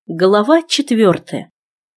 Глава 4.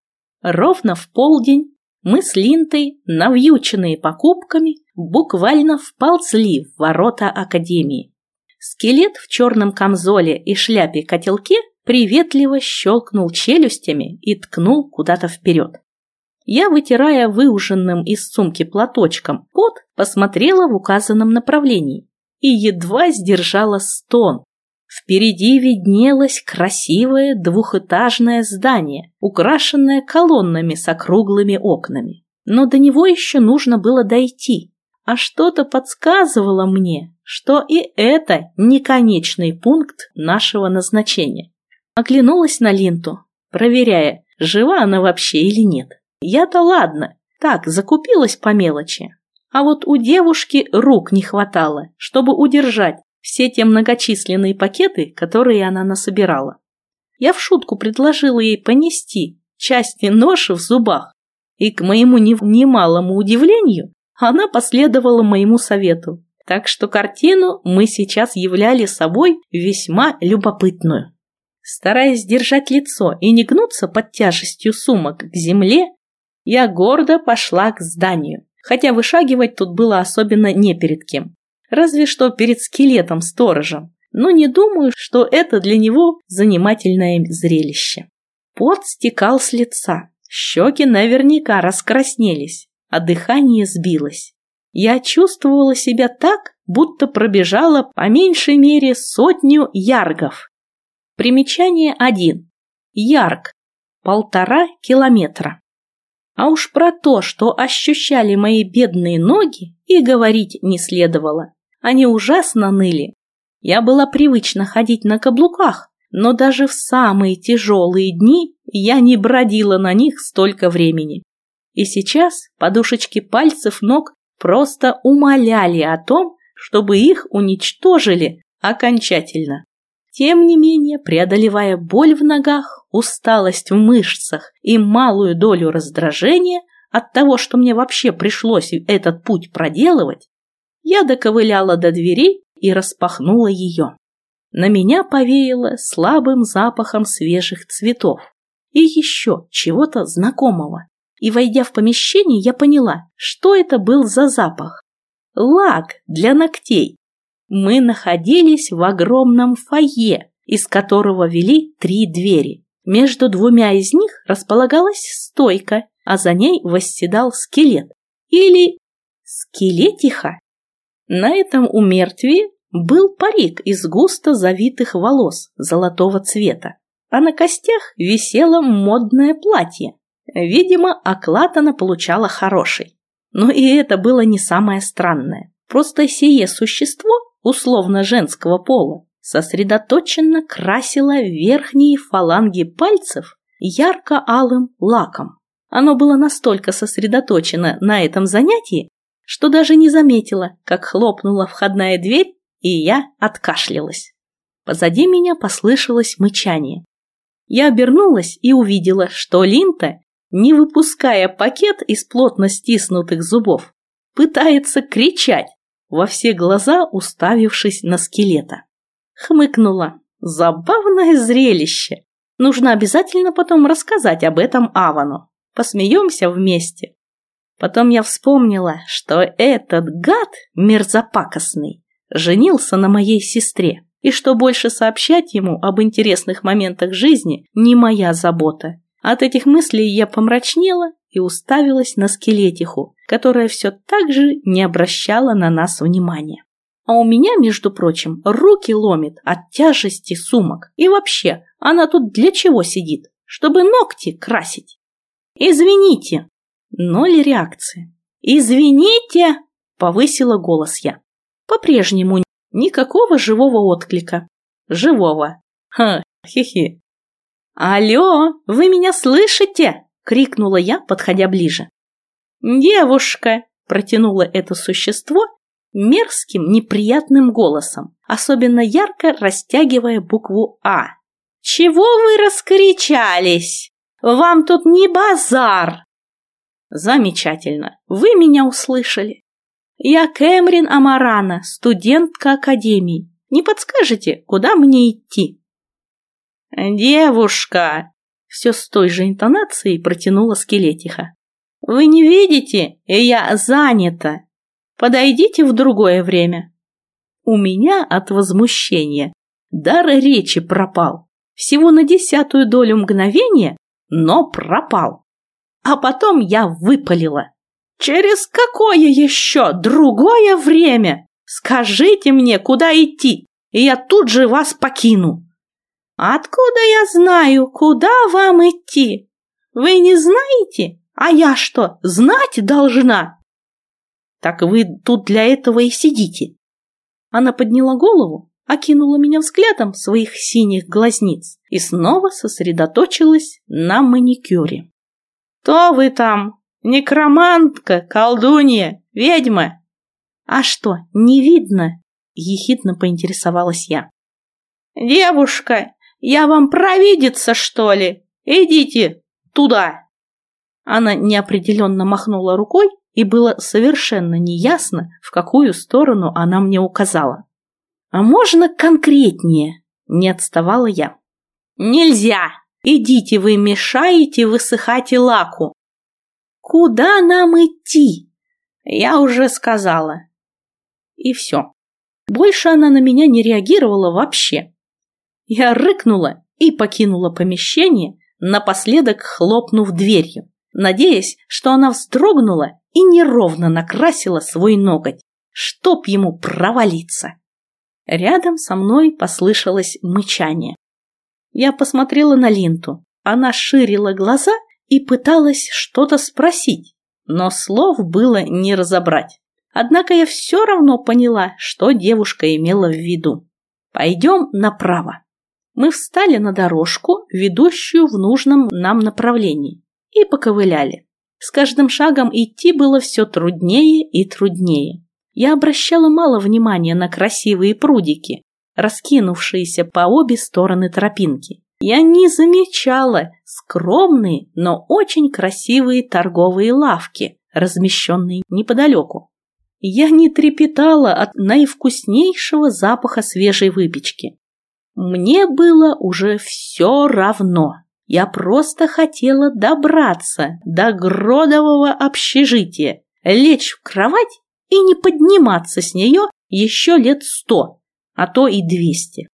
Ровно в полдень мы с Линтой, навьюченные покупками, буквально вползли в ворота академии. Скелет в черном камзоле и шляпе-котелке приветливо щелкнул челюстями и ткнул куда-то вперед. Я, вытирая выуженным из сумки платочком пот, посмотрела в указанном направлении и едва сдержала стон. Впереди виднелось красивое двухэтажное здание, украшенное колоннами с округлыми окнами. Но до него еще нужно было дойти, а что-то подсказывало мне, что и это не конечный пункт нашего назначения. Оглянулась на Линту, проверяя, жива она вообще или нет. Я-то ладно, так, закупилась по мелочи. А вот у девушки рук не хватало, чтобы удержать все те многочисленные пакеты, которые она насобирала. Я в шутку предложила ей понести части ноши в зубах, и, к моему немалому удивлению, она последовала моему совету, так что картину мы сейчас являли собой весьма любопытную. Стараясь держать лицо и не гнуться под тяжестью сумок к земле, я гордо пошла к зданию, хотя вышагивать тут было особенно не перед кем. Разве что перед скелетом-сторожем, но не думаю, что это для него занимательное зрелище. Пот стекал с лица, щеки наверняка раскраснелись, а дыхание сбилось. Я чувствовала себя так, будто пробежала по меньшей мере 100 яргов. Примечание 1. Ярг. 1,5 километра. А уж про то, что ощущали мои бедные ноги, и говорить не следовало. Они ужасно ныли. Я была привычна ходить на каблуках, но даже в самые тяжелые дни я не бродила на них столько времени. И сейчас подушечки пальцев ног просто умоляли о том, чтобы их уничтожили окончательно. Тем не менее, преодолевая боль в ногах, усталость в мышцах и малую долю раздражения от того, что мне вообще пришлось этот путь проделывать, я доковыляла до двери и распахнула ее. На меня повеяло слабым запахом свежих цветов и еще чего-то знакомого. И, войдя в помещение, я поняла, что это был за запах. Лак для ногтей. Мы находились в огромном фойе, из которого вели 3 двери. Между 2 из них располагалась стойка, а за ней восседал скелет. Или скелетиха. На этом умертвии был парик из густо завитых волос золотого цвета, а на костях висело модное платье. Видимо, оклад она получала хороший. Но и это было не самое странное. Просто сие существо, условно женского пола, сосредоточенно красило верхние фаланги пальцев ярко-алым лаком. Оно было настолько сосредоточено на этом занятии, что даже не заметила, как хлопнула входная дверь, и я откашлялась. Позади меня послышалось мычание. Я обернулась и увидела, что Линта, не выпуская пакет из плотно стиснутых зубов, пытается кричать, во все глаза уставившись на скелета. Хмыкнула. Забавное зрелище. Нужно обязательно потом рассказать об этом Авану. Посмеемся вместе. Потом я вспомнила, что этот гад мерзопакостный женился на моей сестре, и что больше сообщать ему об интересных моментах жизни не моя забота. От этих мыслей я помрачнела и уставилась на скелетиху, которая все так же не обращала на нас внимания. А у меня, между прочим, руки ломит от тяжести сумок. И вообще, она тут для чего сидит? Чтобы ногти красить. «Извините!» Ноль реакции. «Извините!» — повысила голос я. По-прежнему никакого живого отклика. Живого. Хи-хи. «Алло, вы меня слышите?» — крикнула я, подходя ближе. «Девушка!» — протянуло это существо мерзким, неприятным голосом, особенно ярко растягивая букву «А». «Чего вы раскричались? Вам тут не базар!» «Замечательно, вы меня услышали. Я Кэмрин Амарана, студентка академии. Не подскажете, куда мне идти?» «Девушка!» Все с той же интонацией протянула скелетиха. «Вы не видите? Я занята. Подойдите в другое время». У меня от возмущения дар речи пропал. Всего на 10-ую долю мгновения, но пропал. А потом я выпалила. «Через какое еще другое время? Скажите мне, куда идти, и я тут же вас покину». «Откуда я знаю, куда вам идти? Вы не знаете? А я что, знать должна?» «Так вы тут для этого и сидите». Она подняла голову, окинула меня взглядом своих синих глазниц и снова сосредоточилась на маникюре. «Кто вы там? Некромантка, колдунья, ведьма?» «А что, не видно?» – ехидно поинтересовалась я. «Девушка, я вам провидица, что ли? Идите туда!» Она неопределенно махнула рукой, и было совершенно неясно, в какую сторону она мне указала. «А можно конкретнее?» – не отставала я. «Нельзя! Идите, вы мешаете высыхать лаку!» «Куда нам идти?» «Я уже сказала». И все. Больше она на меня не реагировала вообще. Я рыкнула и покинула помещение, напоследок хлопнув дверью, надеясь, что она вздрогнула и неровно накрасила свой ноготь, чтоб ему провалиться. Рядом со мной послышалось мычание. Я посмотрела на Линту. Она ширила глаза и пыталась что-то спросить, но слов было не разобрать. Однако я все равно поняла, что девушка имела в виду. «Пойдем направо». Мы встали на дорожку, ведущую в нужном нам направлении, и поковыляли. С каждым шагом идти было все труднее и труднее. Я обращала мало внимания на красивые прудики, раскинувшиеся по обе стороны тропинки. Я не замечала скромные, но очень красивые торговые лавки, размещенные неподалеку. Я не трепетала от наивкуснейшего запаха свежей выпечки. Мне было уже все равно. Я просто хотела добраться до Гродового общежития, лечь в кровать и не подниматься с нее еще лет 100, а то и 200.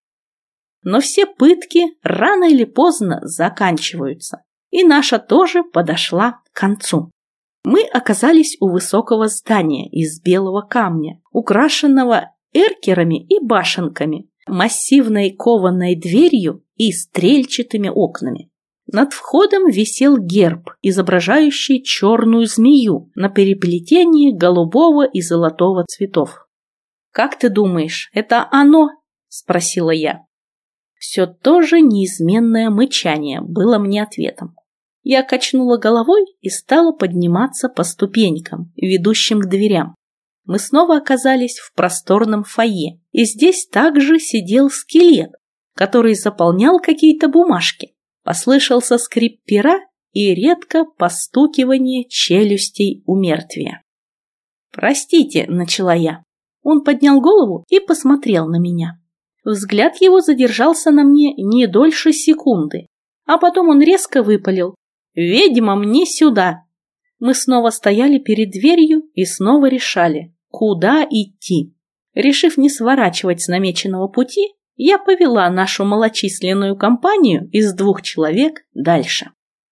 Но все пытки рано или поздно заканчиваются, и наша тоже подошла к концу. Мы оказались у высокого здания из белого камня, украшенного эркерами и башенками, массивной кованой дверью и стрельчатыми окнами. Над входом висел герб, изображающий черную змею на переплетении голубого и золотого цветов. «Как ты думаешь, это оно?» – спросила я. Все то же неизменное мычание было мне ответом. Я качнула головой и стала подниматься по ступенькам, ведущим к дверям. Мы снова оказались в просторном фойе, и здесь также сидел скелет, который заполнял какие-то бумажки. Послышался скрип пера и редко постукивание челюстей у мертвия. «Простите», — начала я. Он поднял голову и посмотрел на меня. Взгляд его задержался на мне не дольше секунды, а потом он резко выпалил: «Ведьма, мне сюда!» Мы снова стояли перед дверью и снова решали, куда идти. Решив не сворачивать с намеченного пути, я повела нашу малочисленную компанию из 2 человек дальше.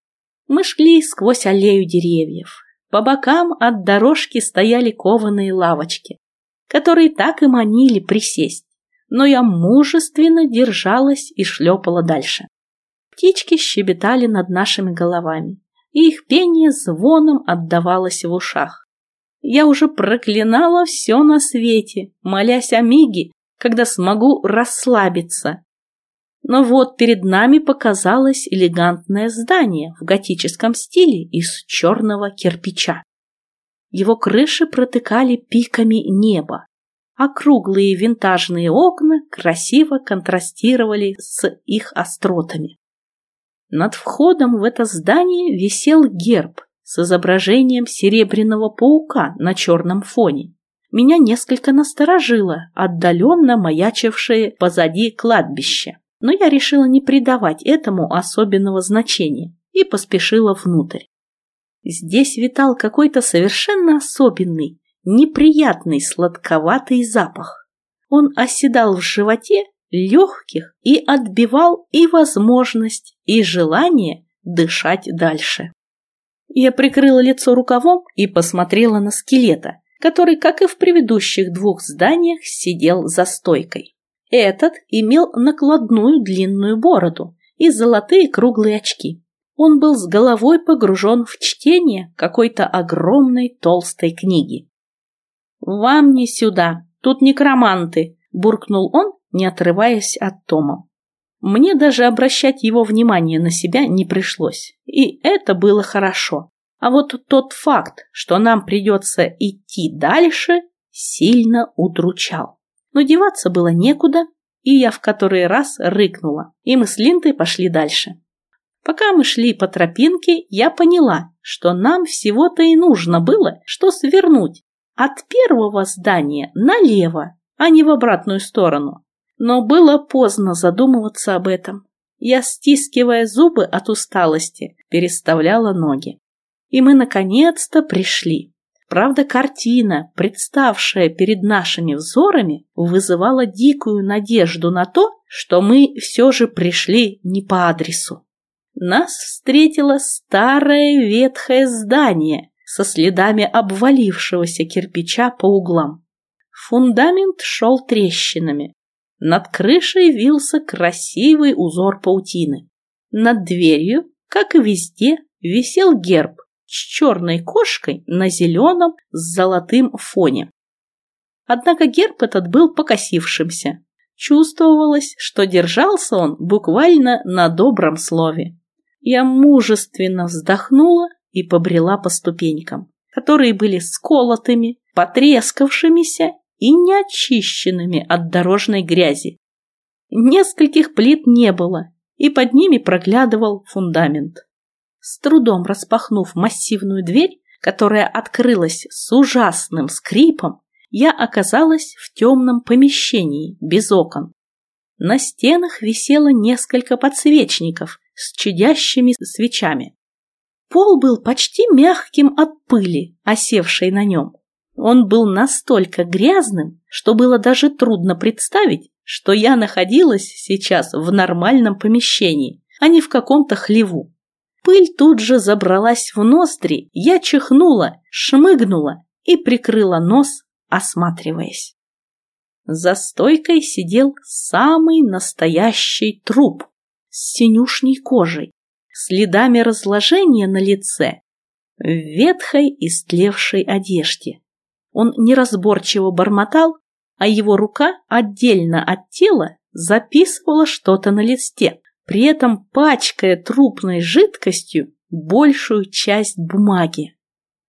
Мы шли сквозь аллею деревьев. По бокам от дорожки стояли кованые лавочки, которые так и манили присесть, но я мужественно держалась и шлепала дальше. Птички щебетали над нашими головами, и их пение звоном отдавалось в ушах. Я уже проклинала все на свете, молясь о миге, когда смогу расслабиться. Но вот перед нами показалось элегантное здание в готическом стиле из черного кирпича. Его крыши протыкали пиками неба, а круглые винтажные окна красиво контрастировали с их остротами. Над входом в это здание висел герб с изображением серебряного паука на черном фоне. Меня несколько насторожило отдаленно маячившее позади кладбище. но я решила не придавать этому особенного значения и поспешила внутрь. Здесь витал какой-то совершенно особенный, неприятный сладковатый запах. Он оседал в животе, легких и отбивал и возможность, и желание дышать дальше. Я прикрыла лицо рукавом и посмотрела на скелета, который, как и в предыдущих двух зданиях, сидел за стойкой. Этот имел накладную длинную бороду и золотые круглые очки. Он был с головой погружен в чтение какой-то огромной толстой книги. «Вам не сюда, тут некроманты», – буркнул он, не отрываясь от тома. Мне даже обращать его внимание на себя не пришлось, и это было хорошо. А вот тот факт, что нам придется идти дальше, сильно удручал. Но деваться было некуда, и я в который раз рыкнула, и мы с Линтой пошли дальше. Пока мы шли по тропинке, я поняла, что нам всего-то и нужно было, что свернуть от первого здания налево, а не в обратную сторону. Но было поздно задумываться об этом. Я, стискивая зубы от усталости, переставляла ноги. И мы наконец-то пришли. Правда, картина, представшая перед нашими взорами, вызывала дикую надежду на то, что мы все же пришли не по адресу. Нас встретило старое ветхое здание со следами обвалившегося кирпича по углам. Фундамент шел трещинами. Над крышей вился красивый узор паутины. Над дверью, как и везде, висел герб с черной кошкой на зеленом с золотым фоне. Однако герб этот был покосившимся. Чувствовалось, что держался он буквально на добром слове. Я мужественно вздохнула и побрела по ступенькам, которые были сколотыми, потрескавшимися и неочищенными от дорожной грязи. Нескольких плит не было, и под ними проглядывал фундамент. С трудом распахнув массивную дверь, которая открылась с ужасным скрипом, я оказалась в темном помещении без окон. На стенах висело несколько подсвечников с чадящими свечами. Пол был почти мягким от пыли, осевшей на нем. Он был настолько грязным, что было даже трудно представить, что я находилась сейчас в нормальном помещении, а не в каком-то хлеву. Пыль тут же забралась в ноздри, я чихнула, шмыгнула и прикрыла нос, осматриваясь. За стойкой сидел самый настоящий труп с синюшней кожей, следами разложения на лице, в ветхой истлевшей одежде. Он неразборчиво бормотал, а его рука отдельно от тела записывала что-то на листе, при этом пачкая трупной жидкостью большую часть бумаги.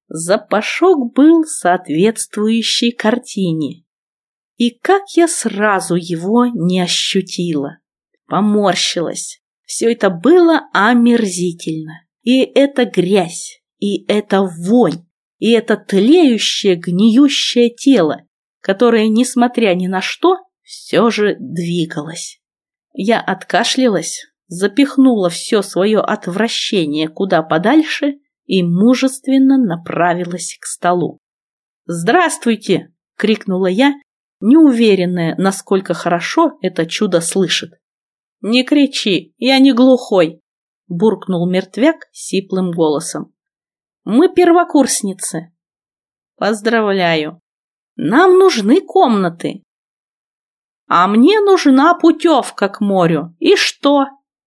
Запашок был соответствующей картине. И как я сразу его не ощутила. Поморщилась. Все это было омерзительно. И эта грязь, и эта вонь, и это тлеющее, гниющее тело, которое, несмотря ни на что, все же двигалось. Я откашлялась, запихнула все свое отвращение куда подальше и мужественно направилась к столу. «Здравствуйте!» — крикнула я, неуверенная, насколько хорошо это чудо слышит. «Не кричи, я не глухой!» — буркнул мертвяк сиплым голосом. «Мы первокурсницы». «Поздравляю! Нам нужны комнаты». «А мне нужна путевка к морю. И что?»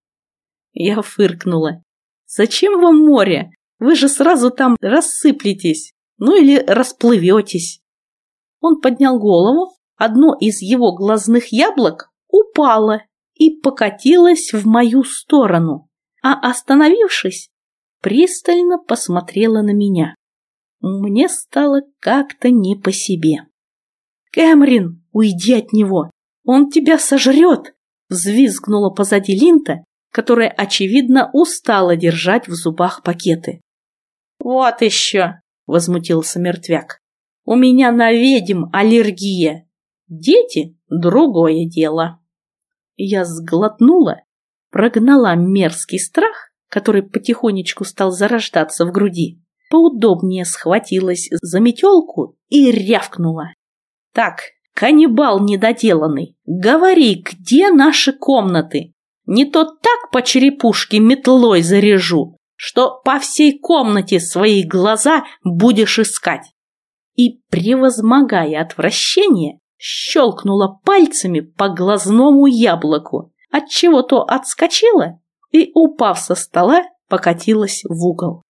Я фыркнула. «Зачем вам море? Вы же сразу там рассыплетесь, ну или расплыветесь». Он поднял голову, одно из его глазных яблок упало и покатилось в мою сторону, а, остановившись, пристально посмотрела на меня. Мне стало как-то не по себе. «Кэмрин, уйди от него! Он тебя сожрет!» — взвизгнула позади Линта, которая, очевидно, устала держать в зубах пакеты. «Вот еще!» — возмутился мертвяк. «У меня на ведьм аллергия. Дети — другое дело». Я сглотнула, прогнала мерзкий страх, который потихонечку стал зарождаться в груди, поудобнее схватилась за метелку и рявкнула. «Так, каннибал недоделанный, говори, где наши комнаты? Не то так по черепушке метлой заряжу, что по всей комнате свои глаза будешь искать». И, превозмогая отвращение, щелкнула пальцами по глазному яблоку, отчего то отскочила и, упав со стола, покатилась в угол.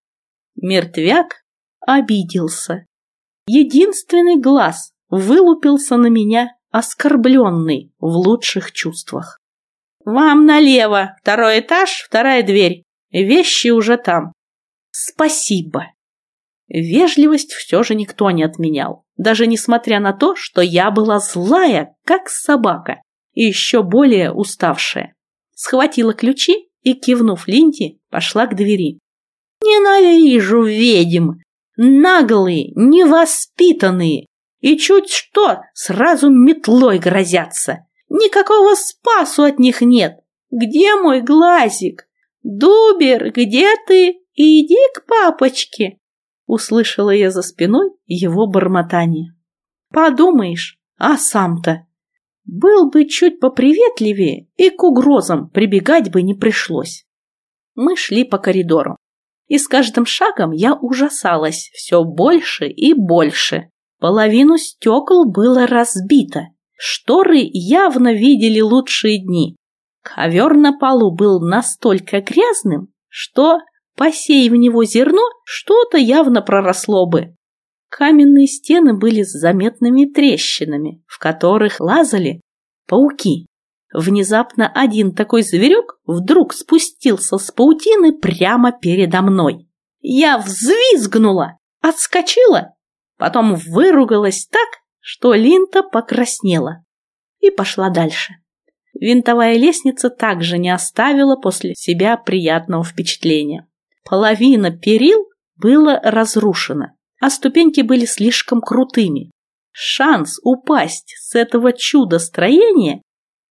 Мертвяк обиделся. Единственный глаз вылупился на меня, оскорбленный в лучших чувствах. «Вам налево, 2-й этаж, 2-я дверь. Вещи уже там». «Спасибо». Вежливость все же никто не отменял, даже несмотря на то, что я была злая, как собака, и еще более уставшая. Схватила ключи и, кивнув Линде, пошла к двери. «Ненавижу ведьм! Наглые, невоспитанные, и чуть что сразу метлой грозятся. Никакого спасу от них нет. Где мой глазик? Дубер, где ты? Иди к папочке!» Услышала я за спиной его бормотание. Подумаешь, а сам-то? Был бы чуть поприветливее, и к угрозам прибегать бы не пришлось. Мы шли по коридору, и с каждым шагом я ужасалась все больше и больше. Половину стекол было разбито, шторы явно видели лучшие дни. Ковер на полу был настолько грязным, что, посей в него зерно, что-то явно проросло бы. Каменные стены были с заметными трещинами, в которых лазали пауки. Внезапно один такой зверек вдруг спустился с паутины прямо передо мной. Я взвизгнула, отскочила, потом выругалась так, что Линда покраснела, и пошла дальше. Винтовая лестница также не оставила после себя приятного впечатления. Половина перил была разрушена, а ступеньки были слишком крутыми. Шанс упасть с этого чудо-строения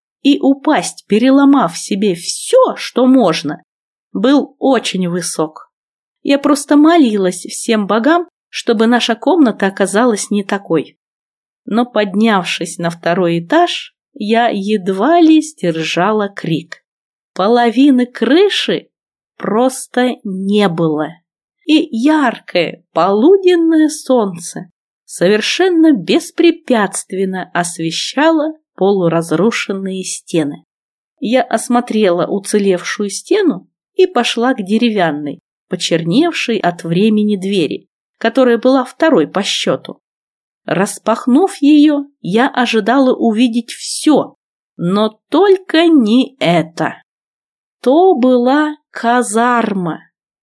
и упасть, переломав себе все, что можно, был очень высок. Я просто молилась всем богам, чтобы наша комната оказалась не такой. Но, поднявшись на 2-й этаж, я едва ли сдержала крик. Половины крыши просто не было. И яркое полуденное солнце совершенно беспрепятственно освещало полуразрушенные стены. Я осмотрела уцелевшую стену и пошла к деревянной, почерневшей от времени двери, которая была 2-й по счету. Распахнув ее, я ожидала увидеть все, но только не это. То была казарма,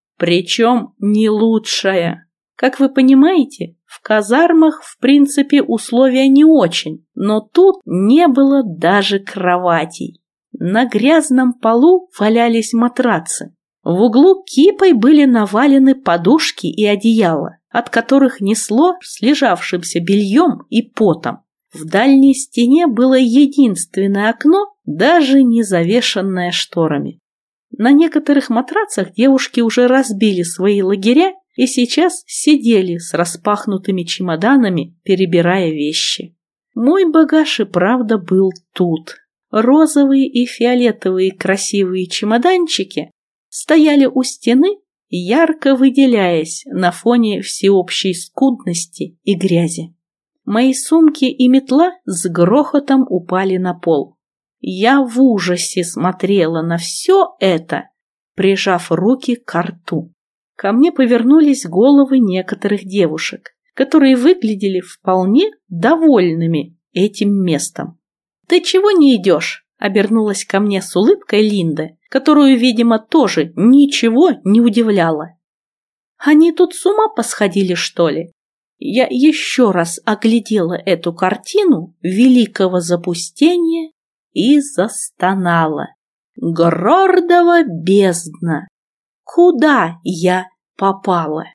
причем не лучшая. Как вы понимаете, в казармах в принципе условия не очень, но тут не было даже кроватей. На грязном полу валялись матрацы. В углу кипой были навалены подушки и одеяла, от которых несло слежавшимся бельем и потом. В дальней стене было единственное окно, даже не завешенное шторами. На некоторых матрацах девушки уже разбили свои лагеря и сейчас сидели с распахнутыми чемоданами, перебирая вещи. Мой багаж и правда был тут. Розовые и фиолетовые красивые чемоданчики стояли у стены, ярко выделяясь на фоне всеобщей скудности и грязи. Мои сумки и метла с грохотом упали на пол. Я в ужасе смотрела на все это, прижав руки к рту. Ко мне повернулись головы некоторых девушек, которые выглядели вполне довольными этим местом. «Ты чего не идешь?» — обернулась ко мне с улыбкой Линда, которую, видимо, тоже ничего не удивляло. «Они тут с ума посходили, что ли?» Я еще раз оглядела эту картину великого запустения и застонала. Грордова бездна! Куда я попала?